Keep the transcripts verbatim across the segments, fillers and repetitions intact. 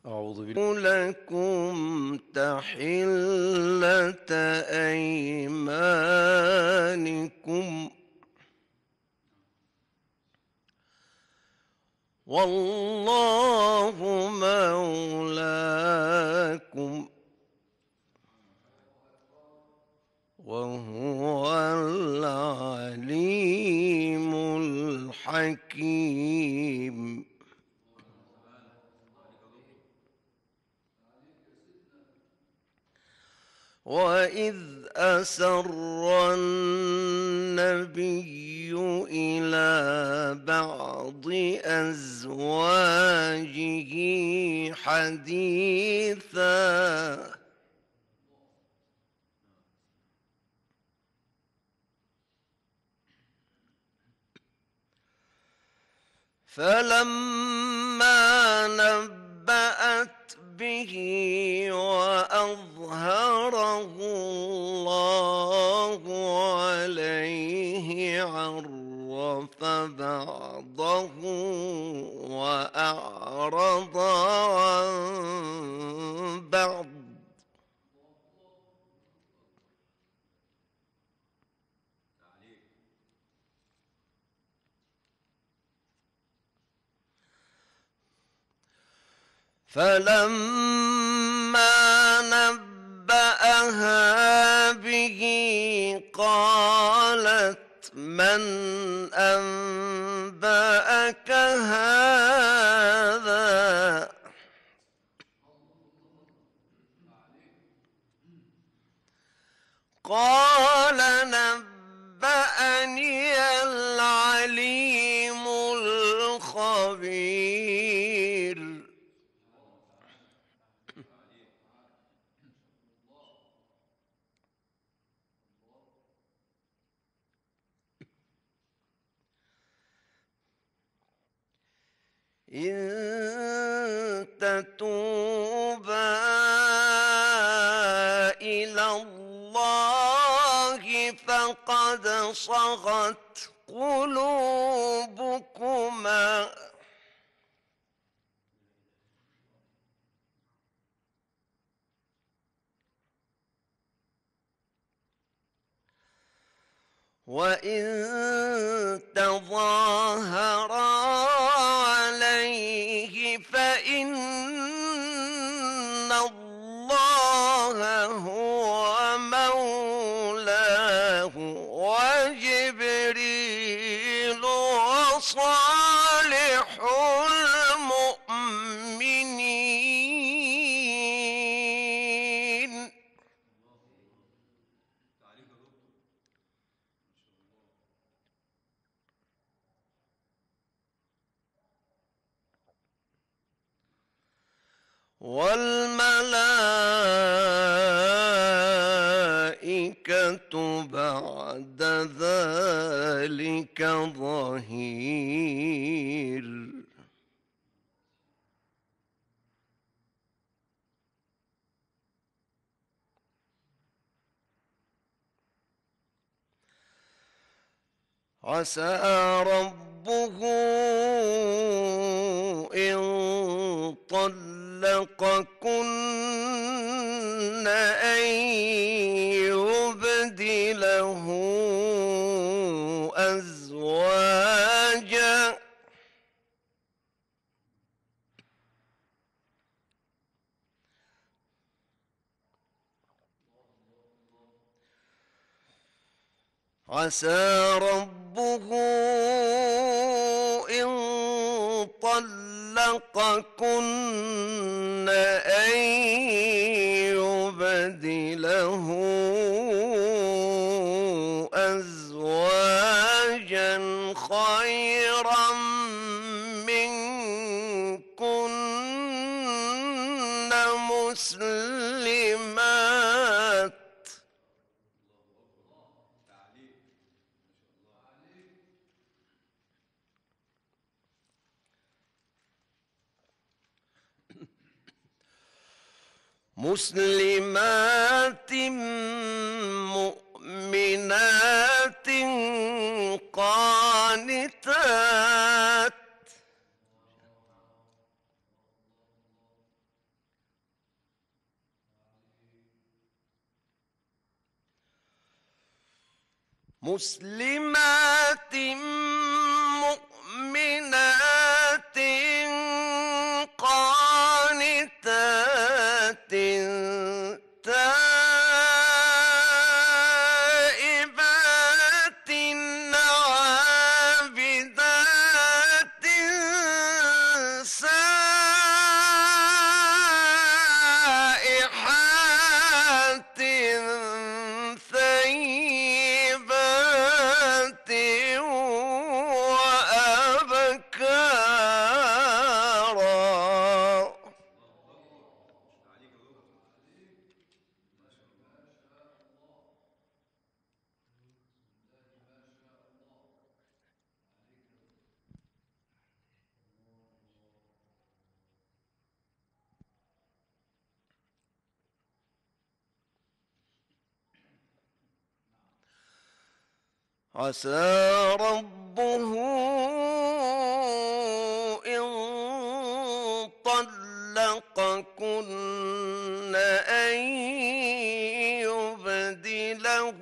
أعوذ بالله لكم تحلة أيمانكم والله مولاكم وهو العليم الحكيم. وإذ أسر النبي إلى بعض أزواجه حديثا فلما نبأت به وأظهره الله عليه عرف بعضه وأعرض عن بعض فلما نبأها به قالت من أنبأك هذا قال نبأني العليم الخبير. إن تتوبا إلى الله فقد صغت قلوبكما وإن تظاهرا عليه فإن الله هو مولاه وجبريل وصالح المؤمنين. والملائكة بعد ذلك ظهير. عسى ربه إن طلقكن أن يبدله أزواجا عسى ربه إن طلقكن أن يبدله أزواجا خيرا منكن مسلمات مسلمات مؤمنات قانتات مسلمات مؤمنات قانتات تائبات عابدات سائحات ثيبات وأبكارا. عسى ربه إن طلقكن أن يبدله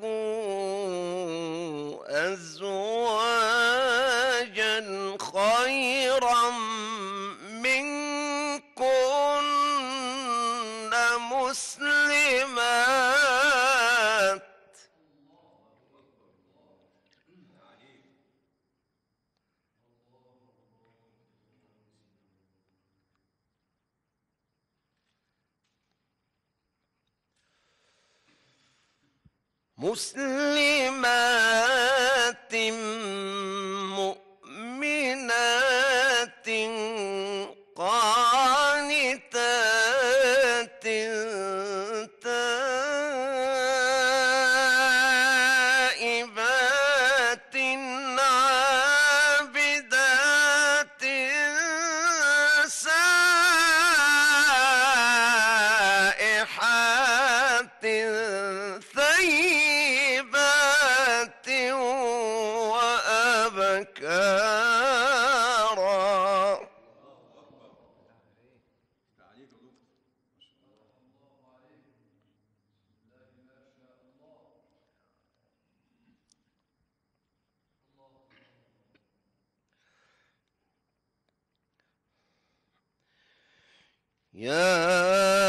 أزواجا خيرا منكن مسلمات مسلمات مؤمنات قانتات تائبات عابدات سائحات ثيبات وأبكارا. يا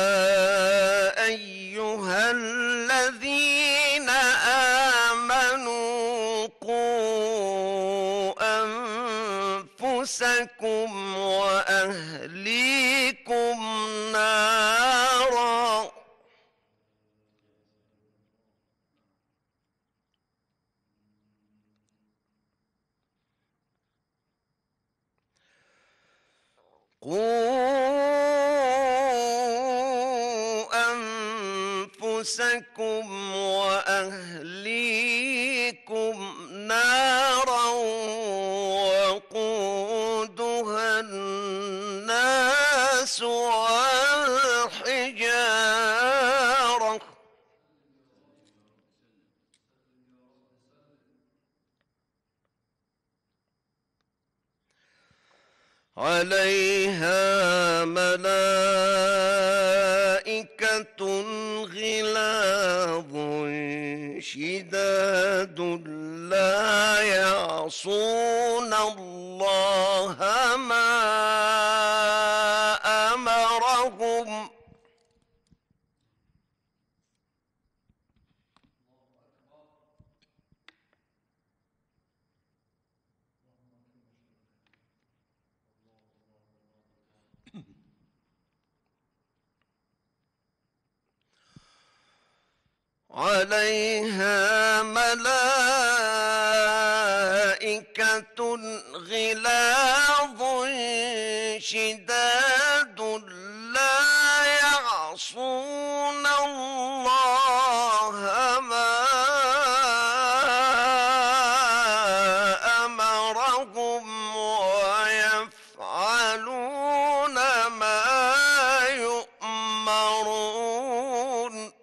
أيها الذين آمنوا قوا أنفسكم وأهليكم نارا قوا أنفسكم وأهليكم نارا وقودها الناس والحجارة عليها ملائكة غلاظ شداد لا يعصون الله ما أمرهم عليها ملائكة غلاظ شداد لا يعصون الله ما أمرهم ويفعلون ما يؤمرون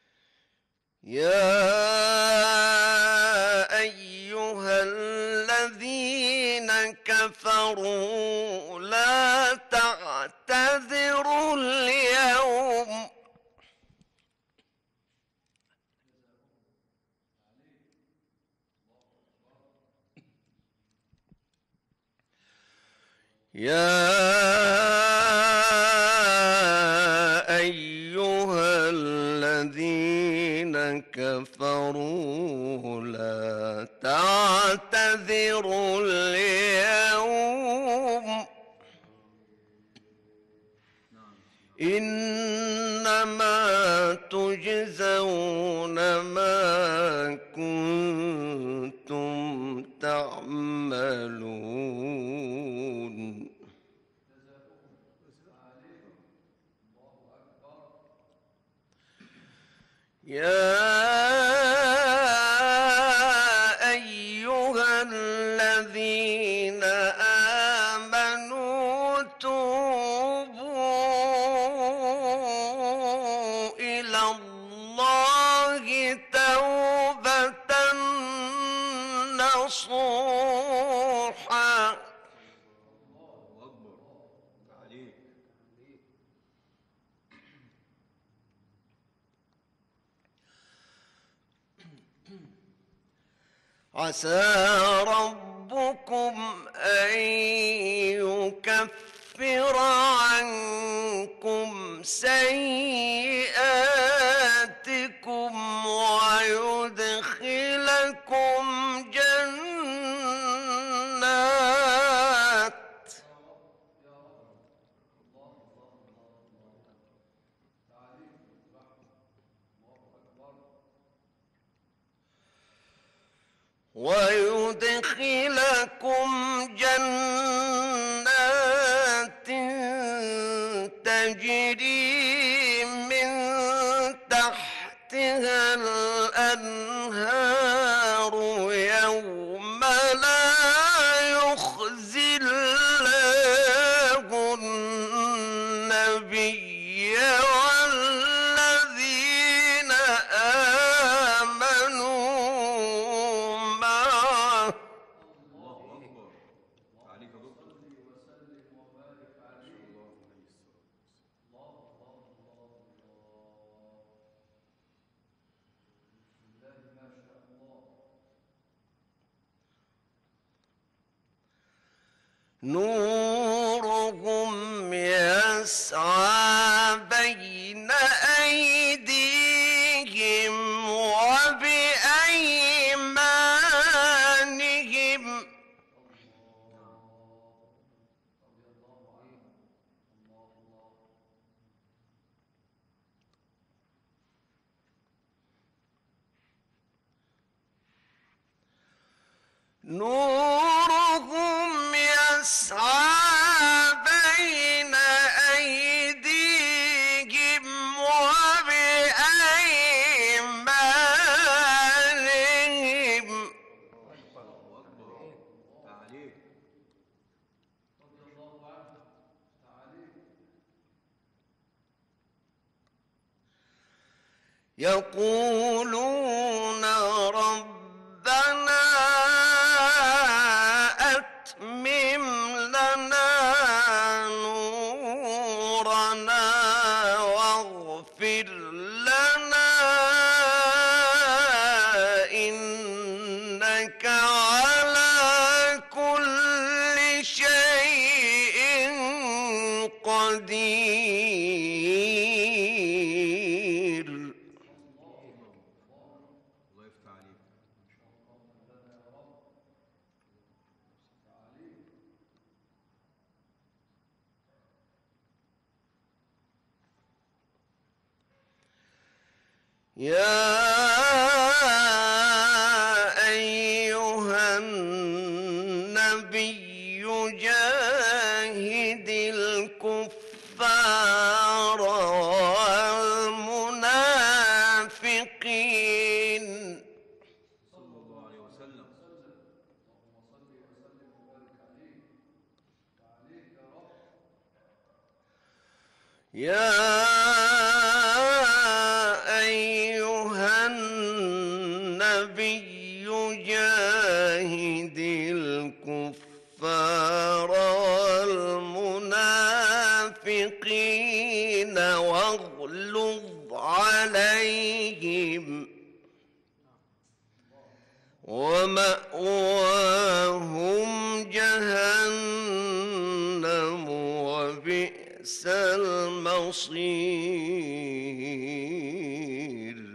يا أيها الذين كفروا لا تعتذروا اليوم. يا أيها الذين كفروا لا تعتذروا اليوم إنما تجزون ما كنتم تعملون. يا أيها الذين آمنوا توبوا إلى الله توبة نصوحا. عسى ربكم أن يكفر عنكم سيئاتكم ويدخلكم جنات ويدخلكم جنات تجري من تحتها الأنهار يوم لا يخزي الله النبي والذين آمنوا معه. نورهم يسعى بين أيديهم وبأيمانهم نورهم يسعى بين أيديهم وبأيمانهم يقولون ربنا أتمم لنا نورنا واغفر لنا إنك على كل شيء قدير. يا أيها النبي جاهد الكفار والمنافقين صلى الله عليه وسلم. يا أيها النبي جاهد الكفار واغلظ عليهم ومأواهم جهنم وبئس المصير.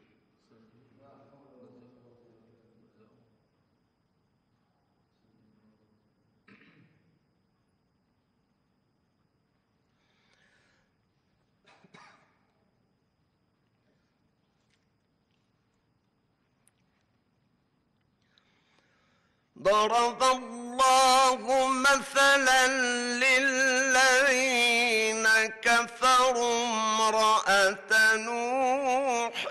ضرب الله مثلا للذين كفروا امرأة نوح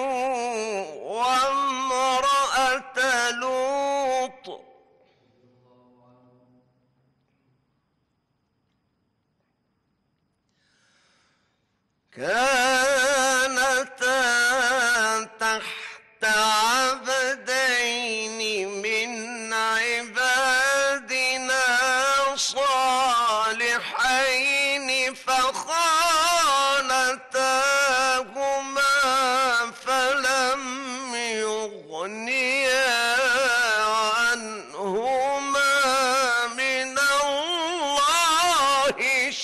وامرأة لوط كانتا تحت عبدين من عبادنا صالحين فخانتاهما فلم يغنيا عنهما من الله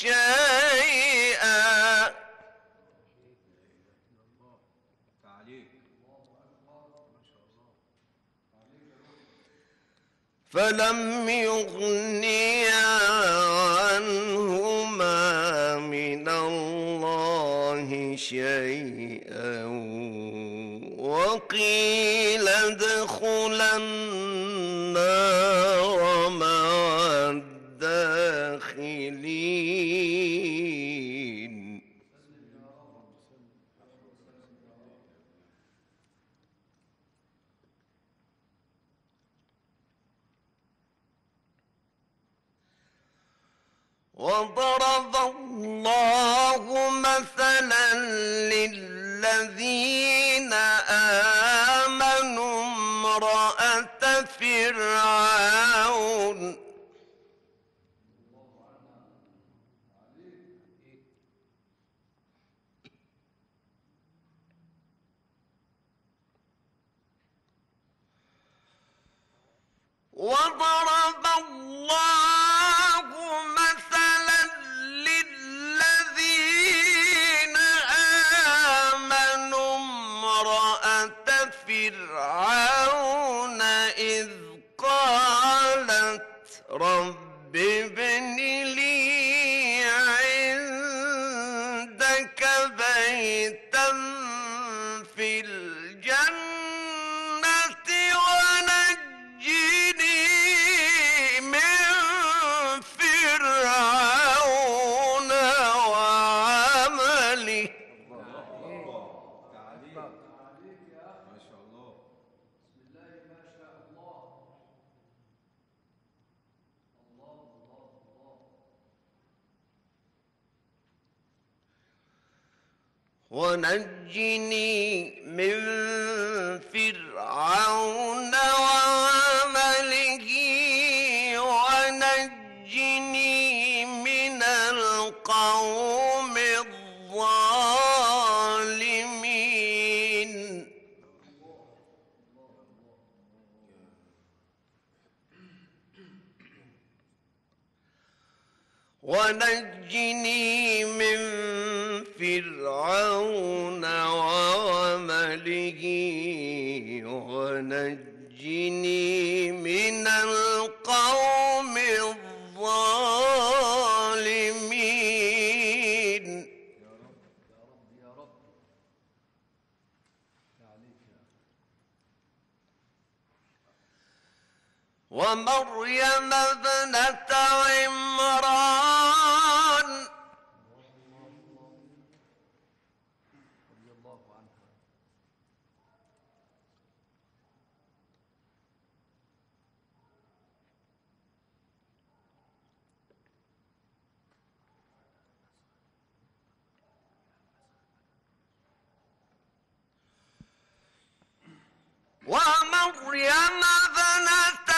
شيئا فلم يغنيا عنهما من الله شيئا وقيل ادخلا النار مع الداخلين. وضرب الله مثلا للذين آمنوا امرأة فرعون وضرب الله مثلا للذين آمنوا امرأة فرعون إذ قالت رب ابن لي عندك بيتا في الجنة ونجني من فرعون وعمله ونجني من القوم الظالمين. ونجني من فرعون وعمله ونجني من القوم الظالمين. ومريم ابنة عمران ومريم ابنة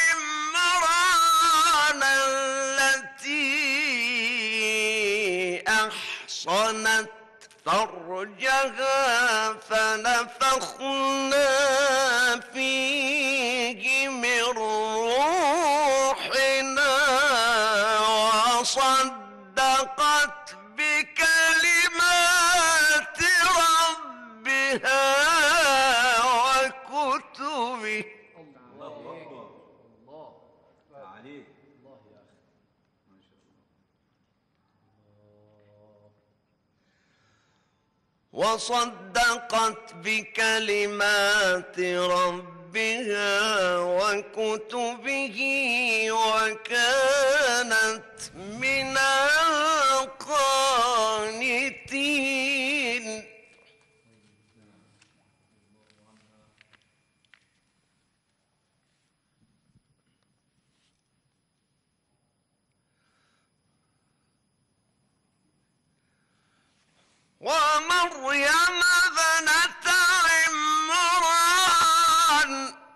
عمران التي أحصنت فرجها فنفخنا فيه من روحنا وصدقت بكلمات ربها وكتبه. الله أكبر. الله عليك. الله يا أخي ما شاء الله. وصدقت بكلمات ربها وكتبه وكانت من القانتين. ومريم ابنة عمران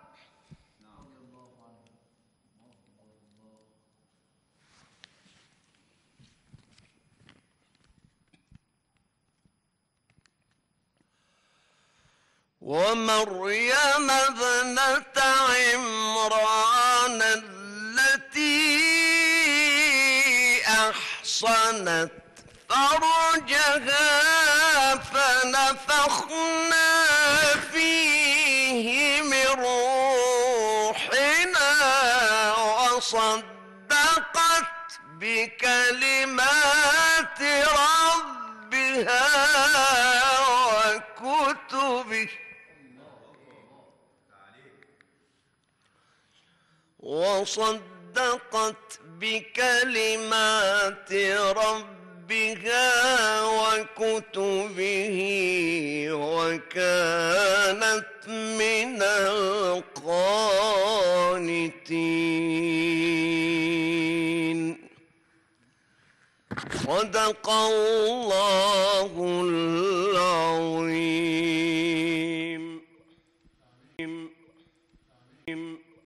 ومريم ابنة عمران التي أحصنت فرجها فنفخنا فيه من روحنا وصدقت بكلمات ربها وكتبه وصدقت بكلمات ربها وكتبه وكانت من القانتين. صدق الله العظيم.